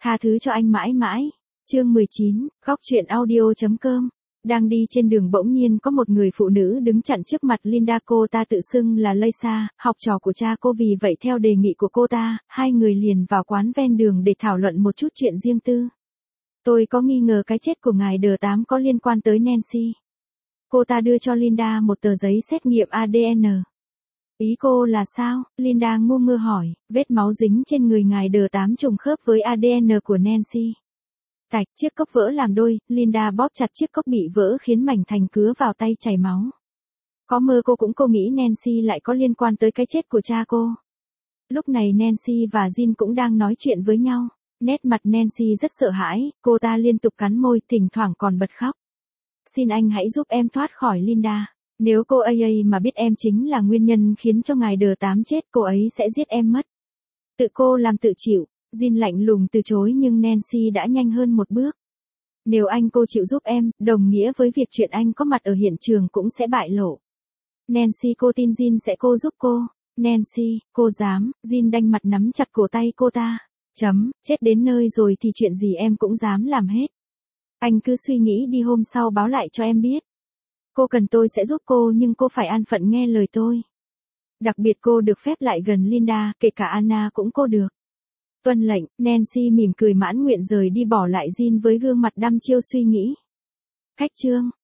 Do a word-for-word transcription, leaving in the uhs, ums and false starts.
Tha thứ cho anh mãi mãi. Chương mười chín, góc truyện audio chấm com. Đang đi trên đường bỗng nhiên có một người phụ nữ đứng chặn trước mặt Linda, cô ta tự xưng là Lisa, học trò của cha cô, vì vậy theo đề nghị của cô ta, hai người liền vào quán ven đường để thảo luận một chút chuyện riêng tư. Tôi có nghi ngờ cái chết của ngài đờ tám có liên quan tới Nancy. Cô ta đưa cho Linda một tờ giấy xét nghiệm a đê en. Ý cô là sao? Linda ngu ngơ hỏi, vết máu dính trên người ngài đờ tám trùng khớp với a đê en của Nancy. Tạch, chiếc cốc vỡ làm đôi, Linda bóp chặt chiếc cốc bị vỡ khiến mảnh thành cứa vào tay chảy máu. Có mơ cô cũng cô nghĩ Nancy lại có liên quan tới cái chết của cha cô. Lúc này Nancy và Jean cũng đang nói chuyện với nhau. Nét mặt Nancy rất sợ hãi, cô ta liên tục cắn môi, thỉnh thoảng còn bật khóc. Xin anh hãy giúp em thoát khỏi Linda. Nếu cô a a mà biết em chính là nguyên nhân khiến cho ngài đờ tám chết, cô ấy sẽ giết em mất. Tự cô làm tự chịu. Jean lạnh lùng từ chối, nhưng Nancy đã nhanh hơn một bước. Nếu anh cô chịu giúp em, đồng nghĩa với việc chuyện anh có mặt ở hiện trường cũng sẽ bại lộ. Nancy, cô tin Jean sẽ cô giúp cô. Nancy, cô dám? Jean đanh mặt nắm chặt cổ tay cô ta. Chấm, chết đến nơi rồi thì chuyện gì em cũng dám làm hết. Anh cứ suy nghĩ đi, hôm sau báo lại cho em biết. Cô cần tôi sẽ giúp cô, nhưng cô phải an phận nghe lời tôi. Đặc biệt cô được phép lại gần Linda, kể cả Anna cũng cô được. Tuân lệnh. Nancy mỉm cười mãn nguyện rời đi, bỏ lại Jean với gương mặt đăm chiêu suy nghĩ. Khách trương.